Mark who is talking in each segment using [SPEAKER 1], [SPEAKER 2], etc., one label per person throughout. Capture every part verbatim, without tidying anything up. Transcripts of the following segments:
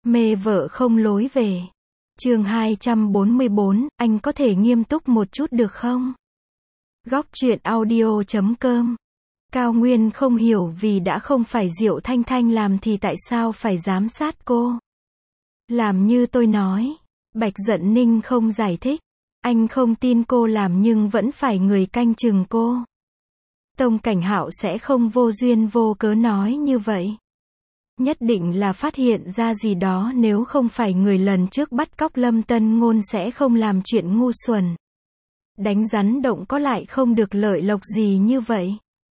[SPEAKER 1] Mê vợ không lối về. Chương hai trăm bốn mươi bốn, anh có thể nghiêm túc một chút được không? Góc truyện audio chấm com. Cao Nguyên không hiểu vì đã không phải Diệu Thanh Thanh làm thì tại sao phải giám sát cô. Làm như tôi nói. Bạch Dận Ninh không giải thích. Anh không tin cô làm nhưng vẫn phải người canh chừng cô. Tông Cảnh Hạo sẽ không vô duyên vô cớ nói như vậy. Nhất định là phát hiện ra gì đó, nếu không phải người lần trước bắt cóc Lâm Tân Ngôn sẽ không làm chuyện ngu xuẩn. Đánh rắn động có lại không được lợi lộc gì như vậy.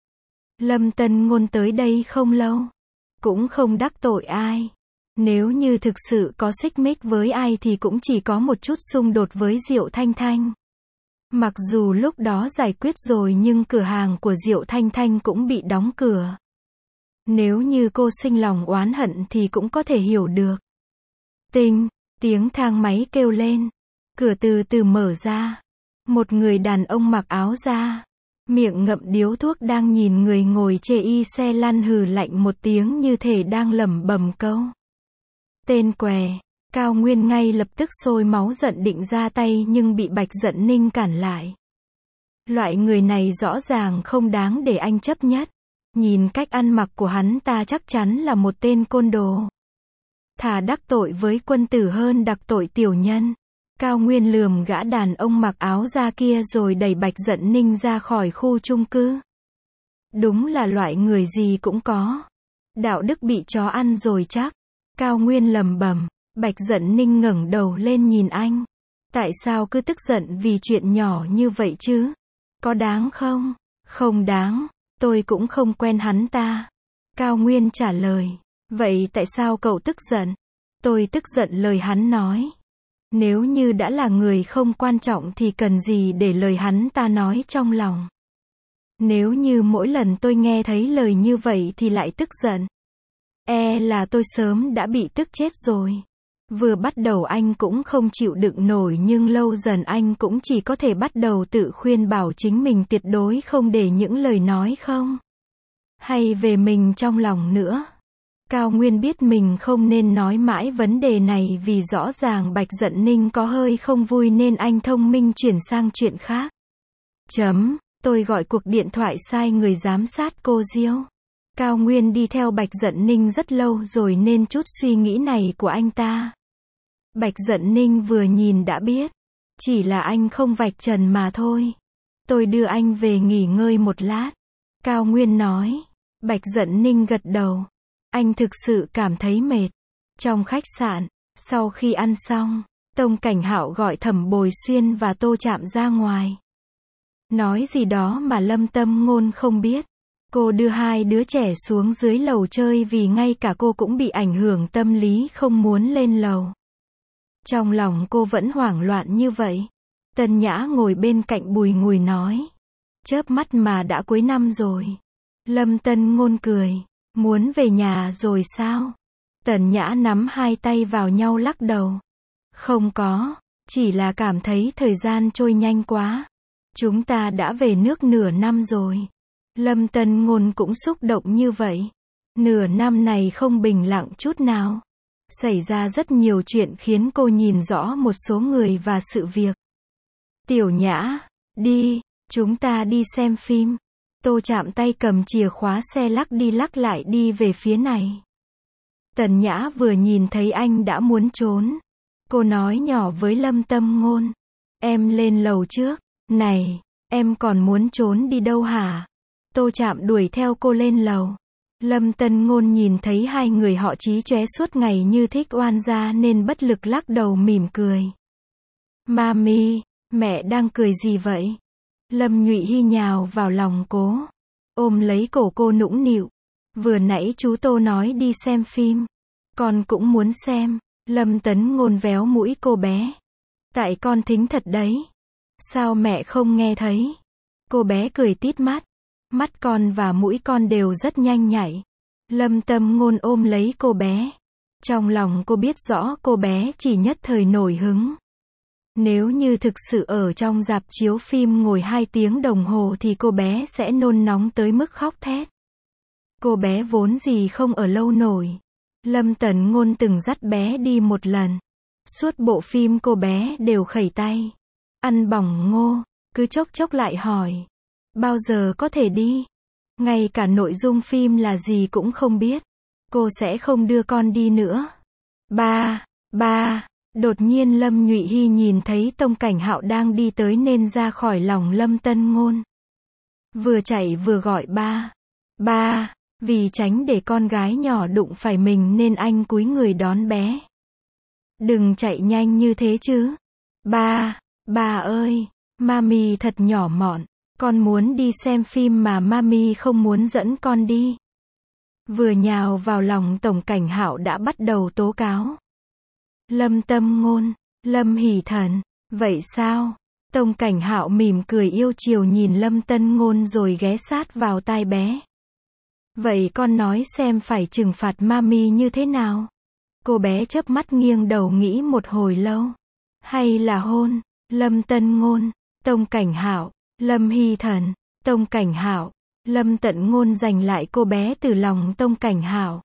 [SPEAKER 1] Lâm Tân Ngôn tới đây không lâu. Cũng không đắc tội ai. Nếu như thực sự có xích mích với ai thì cũng chỉ có một chút xung đột với Diệu Thanh Thanh. Mặc dù lúc đó giải quyết rồi nhưng cửa hàng của Diệu Thanh Thanh cũng bị đóng cửa. Nếu như cô sinh lòng oán hận thì cũng có thể hiểu được. Tinh, tiếng thang máy kêu lên. Cửa từ từ mở ra. Một người đàn ông mặc áo da, miệng ngậm điếu thuốc đang nhìn người ngồi chê y xe lăn hừ lạnh một tiếng như thể đang lẩm bẩm câu. Tên què. Cao Nguyên ngay lập tức sôi máu giận định ra tay nhưng bị Bạch Dận Ninh cản lại. Loại người này rõ ràng không đáng để anh chấp nhất. Nhìn cách ăn mặc của hắn ta chắc chắn là một tên côn đồ. Thà đắc tội với quân tử hơn đắc tội tiểu nhân. Cao Nguyên lườm gã đàn ông mặc áo da kia rồi đẩy Bạch Dận Ninh ra khỏi khu chung cư. Đúng là loại người gì cũng có. Đạo đức bị chó ăn rồi chắc. Cao Nguyên lẩm bẩm. Bạch Dận Ninh ngẩng đầu lên nhìn anh. Tại sao cứ tức giận vì chuyện nhỏ như vậy chứ? Có đáng không? Không đáng. Tôi cũng không quen hắn ta. Cao Nguyên trả lời. Vậy tại sao cậu tức giận? Tôi tức giận lời hắn nói. Nếu như đã là người không quan trọng thì cần gì để lời hắn ta nói trong lòng. Nếu như mỗi lần tôi nghe thấy lời như vậy thì lại tức giận. E là tôi sớm đã bị tức chết rồi. Vừa bắt đầu anh cũng không chịu đựng nổi nhưng lâu dần anh cũng chỉ có thể bắt đầu tự khuyên bảo chính mình tuyệt đối không để những lời nói không hay về mình trong lòng nữa. Cao Nguyên biết mình không nên nói mãi vấn đề này vì rõ ràng Bạch Dận Ninh có hơi không vui nên anh thông minh chuyển sang chuyện khác. Chấm, tôi gọi cuộc điện thoại sai người giám sát cô Diêu. Cao Nguyên đi theo Bạch Dận Ninh rất lâu rồi nên chút suy nghĩ này của anh ta. Bạch Dận Ninh vừa nhìn đã biết. Chỉ là anh không vạch trần mà thôi. Tôi đưa anh về nghỉ ngơi một lát. Cao Nguyên nói. Bạch Dận Ninh gật đầu. Anh thực sự cảm thấy mệt. Trong khách sạn, sau khi ăn xong, Tông Cảnh Hạo gọi Thẩm Bồi Xuyên và Tô Trạm ra ngoài. Nói gì đó mà Lâm Tâm Ngôn không biết. Cô đưa hai đứa trẻ xuống dưới lầu chơi vì ngay cả cô cũng bị ảnh hưởng tâm lý không muốn lên lầu. Trong lòng cô vẫn hoảng loạn như vậy. Tân Nhã ngồi bên cạnh bùi ngùi nói. Chớp mắt mà đã cuối năm rồi. Lâm Tân Ngôn cười. Muốn về nhà rồi sao? Tần Nhã nắm hai tay vào nhau lắc đầu. Không có, chỉ là cảm thấy thời gian trôi nhanh quá. Chúng ta đã về nước nửa năm rồi. Lâm Tân Ngôn cũng xúc động như vậy. Nửa năm này không bình lặng chút nào. Xảy ra rất nhiều chuyện khiến cô nhìn rõ một số người và sự việc. Tiểu Nhã, đi, chúng ta đi xem phim. Tô Trạm tay cầm chìa khóa xe lắc đi lắc lại đi về phía này. Tần Nhã vừa nhìn thấy anh đã muốn trốn. Cô nói nhỏ với Lâm Tâm Ngôn. Em lên lầu trước. Này, em còn muốn trốn đi đâu hả? Tô Trạm đuổi theo cô lên lầu. Lâm Tân Ngôn nhìn thấy hai người họ chí chóe suốt ngày như thích oan gia nên bất lực lắc đầu mỉm cười. Mami, mẹ đang cười gì vậy? Lâm Nhụy Hy nhào vào lòng cô, ôm lấy cổ cô nũng nịu. Vừa nãy chú Tô nói đi xem phim. Con cũng muốn xem. Lâm Tấn Ngôn véo mũi cô bé. Tại con thính thật đấy. Sao mẹ không nghe thấy? Cô bé cười tít mắt. Mắt con và mũi con đều rất nhanh nhạy. Lâm Tâm Ngôn ôm lấy cô bé. Trong lòng cô biết rõ cô bé chỉ nhất thời nổi hứng. Nếu như thực sự ở trong rạp chiếu phim ngồi hai tiếng đồng hồ thì cô bé sẽ nôn nóng tới mức khóc thét. Cô bé vốn gì không ở lâu nổi. Lâm Tần Ngôn từng dắt bé đi một lần. Suốt bộ phim cô bé đều khẩy tay. Ăn bỏng ngô, cứ chốc chốc lại hỏi. Bao giờ có thể đi? Ngay cả nội dung phim là gì cũng không biết. Cô sẽ không đưa con đi nữa. Ba, ba, đột nhiên Lâm Nhụy Hy nhìn thấy Tông Cảnh Hạo đang đi tới nên ra khỏi lòng Lâm Tân Ngôn. Vừa chạy vừa gọi ba. Ba, vì tránh để con gái nhỏ đụng phải mình nên anh cúi người đón bé. Đừng chạy nhanh như thế chứ. Ba, ba ơi, mami thật nhỏ mọn. Con muốn đi xem phim mà mami không muốn dẫn con đi. Vừa nhào vào lòng Tổng Cảnh Hạo đã bắt đầu tố cáo. Lâm Tâm Ngôn, Lâm Hỷ Thần, vậy sao? Tổng Cảnh Hạo mỉm cười yêu chiều nhìn Lâm Tân Ngôn rồi ghé sát vào tai bé. Vậy con nói xem phải trừng phạt mami như thế nào? Cô bé chớp mắt nghiêng đầu nghĩ một hồi lâu. Hay là hôn? Lâm Tân Ngôn, Tổng Cảnh Hạo, Lâm Hy Thần, Tổng Cảnh Hạo, Lâm Tận Ngôn giành lại cô bé từ lòng Tổng Cảnh Hạo.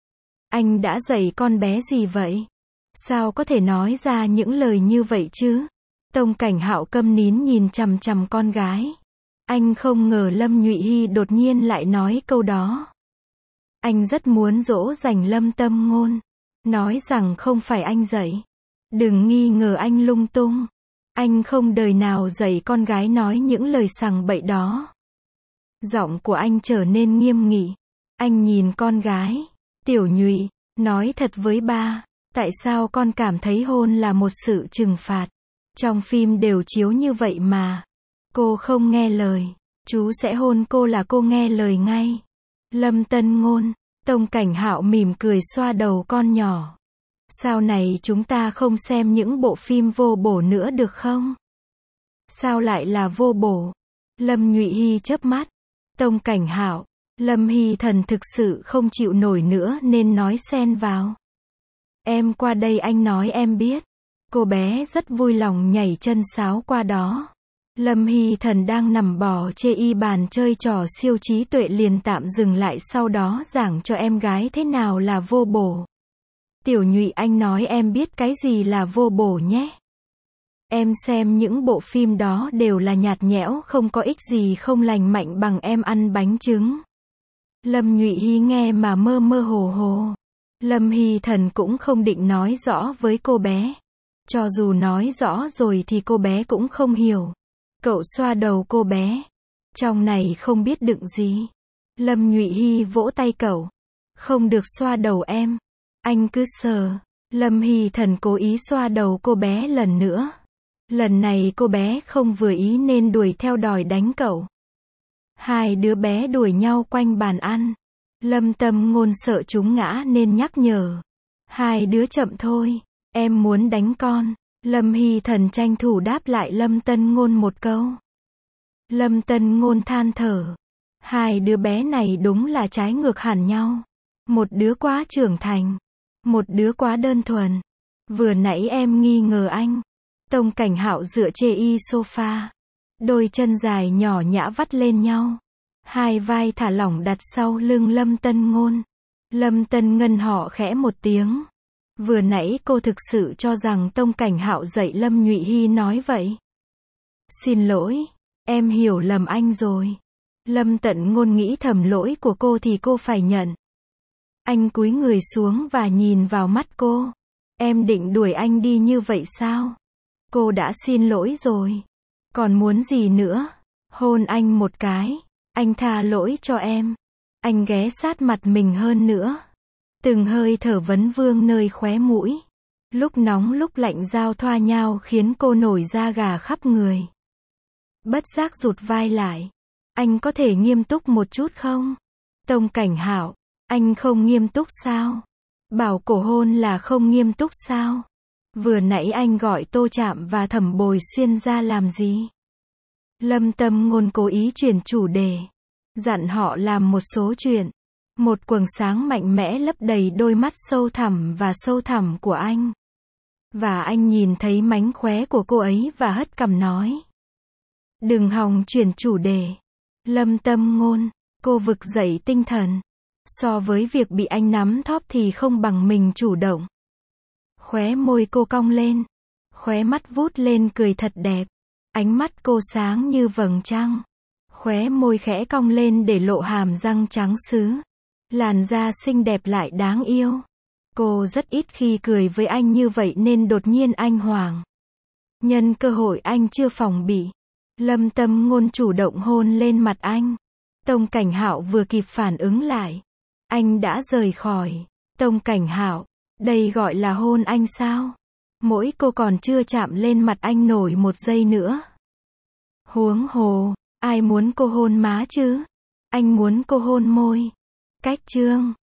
[SPEAKER 1] Anh đã dạy con bé gì vậy? Sao có thể nói ra những lời như vậy chứ? Tổng Cảnh Hạo câm nín nhìn chằm chằm con gái. Anh không ngờ Lâm Nhụy Hy đột nhiên lại nói câu đó. Anh rất muốn dỗ dành Lâm Tâm Ngôn. Nói rằng không phải anh dạy. Đừng nghi ngờ anh lung tung. Anh không đời nào dạy con gái nói những lời sằng bậy đó. Giọng của anh trở nên nghiêm nghị. Anh nhìn con gái. Tiểu Nhụy, nói thật với ba, tại sao con cảm thấy hôn là một sự trừng phạt? Trong phim đều chiếu như vậy mà. Cô không nghe lời, chú sẽ hôn cô là cô nghe lời ngay. Lâm Tân Ngôn, Tổng Cảnh Hạo mỉm cười xoa đầu con nhỏ. Sau này chúng ta không xem những bộ phim vô bổ nữa được không? Sao lại là vô bổ? Lâm Nhụy Hy chớp mắt. Tổng Cảnh Hạo, Lâm Hy Thần thực sự không chịu nổi nữa nên nói xen vào. Em qua đây anh nói em biết. Cô bé rất vui lòng nhảy chân sáo qua đó. Lâm Hy Thần đang nằm bò chê y bàn chơi trò siêu trí tuệ liền tạm dừng lại sau đó giảng cho em gái thế nào là vô bổ. Tiểu Nhụy anh nói em biết cái gì là vô bổ nhé. Em xem những bộ phim đó đều là nhạt nhẽo không có ích gì không lành mạnh bằng em ăn bánh trứng. Lâm Nhụy Hy nghe mà mơ mơ hồ hồ. Lâm Hy Thần cũng không định nói rõ với cô bé. Cho dù nói rõ rồi thì cô bé cũng không hiểu. Cậu xoa đầu cô bé. Trong này không biết đựng gì. Lâm Nhụy Hy vỗ tay cậu. Không được xoa đầu em. Anh cứ sờ. Lâm Hy Thần cố ý xoa đầu cô bé lần nữa. Lần này cô bé không vừa ý nên đuổi theo đòi đánh cậu. Hai đứa bé đuổi nhau quanh bàn ăn. Lâm Tâm Ngôn sợ chúng ngã nên nhắc nhở. Hai đứa chậm thôi. Em muốn đánh con. Lâm Hy Thần tranh thủ đáp lại Lâm Tân Ngôn một câu. Lâm Tân Ngôn than thở. Hai đứa bé này đúng là trái ngược hẳn nhau. Một đứa quá trưởng thành. Một đứa quá đơn thuần. Vừa nãy em nghi ngờ anh. Tổng Cảnh Hạo dựa chê y sofa. Đôi chân dài nhỏ nhã vắt lên nhau. Hai vai thả lỏng đặt sau lưng Lâm Tân Ngôn. Lâm Tân Ngân họ khẽ một tiếng. Vừa nãy cô thực sự cho rằng Tổng Cảnh Hạo dạy Lâm Nhụy Hy nói vậy. Xin lỗi, em hiểu lầm anh rồi. Lâm Tận Ngôn nghĩ thầm lỗi của cô thì cô phải nhận. Anh cúi người xuống và nhìn vào mắt cô. Em định đuổi anh đi như vậy sao? Cô đã xin lỗi rồi. Còn muốn gì nữa? Hôn anh một cái. Anh tha lỗi cho em. Anh ghé sát mặt mình hơn nữa. Từng hơi thở vấn vương nơi khóe mũi. Lúc nóng lúc lạnh giao thoa nhau khiến cô nổi da gà khắp người. Bất giác rụt vai lại. Anh có thể nghiêm túc một chút không? Tổng Cảnh Hạo, anh không nghiêm túc sao? Bảo cổ hôn là không nghiêm túc sao? Vừa nãy anh gọi Tô Trạm và Thẩm Bồi Xuyên ra làm gì? Lâm Tâm Ngôn cố ý chuyển chủ đề. Dặn họ làm một số chuyện. Một quầng sáng mạnh mẽ lấp đầy đôi mắt sâu thẳm và sâu thẳm của anh. Và anh nhìn thấy mánh khóe của cô ấy và hất cằm nói. Đừng hòng chuyển chủ đề. Lâm Tâm Ngôn, cô vực dậy tinh thần. So với việc bị anh nắm thóp thì không bằng mình chủ động. Khóe môi cô cong lên. Khóe mắt vút lên cười thật đẹp. Ánh mắt cô sáng như vầng trăng. Khóe môi khẽ cong lên để lộ hàm răng trắng sứ. Làn da xinh đẹp lại đáng yêu. Cô rất ít khi cười với anh như vậy nên đột nhiên anh hoảng. Nhân cơ hội anh chưa phòng bị, Lâm Tâm Ngôn chủ động hôn lên mặt anh. Tông Cảnh Hạo vừa kịp phản ứng lại. Anh đã rời khỏi. Tông Cảnh Hạo, đây gọi là hôn anh sao? Mỗi cô còn chưa chạm lên mặt anh nổi một giây nữa. Huống hồ, ai muốn cô hôn má chứ? Anh muốn cô hôn môi. Cách chương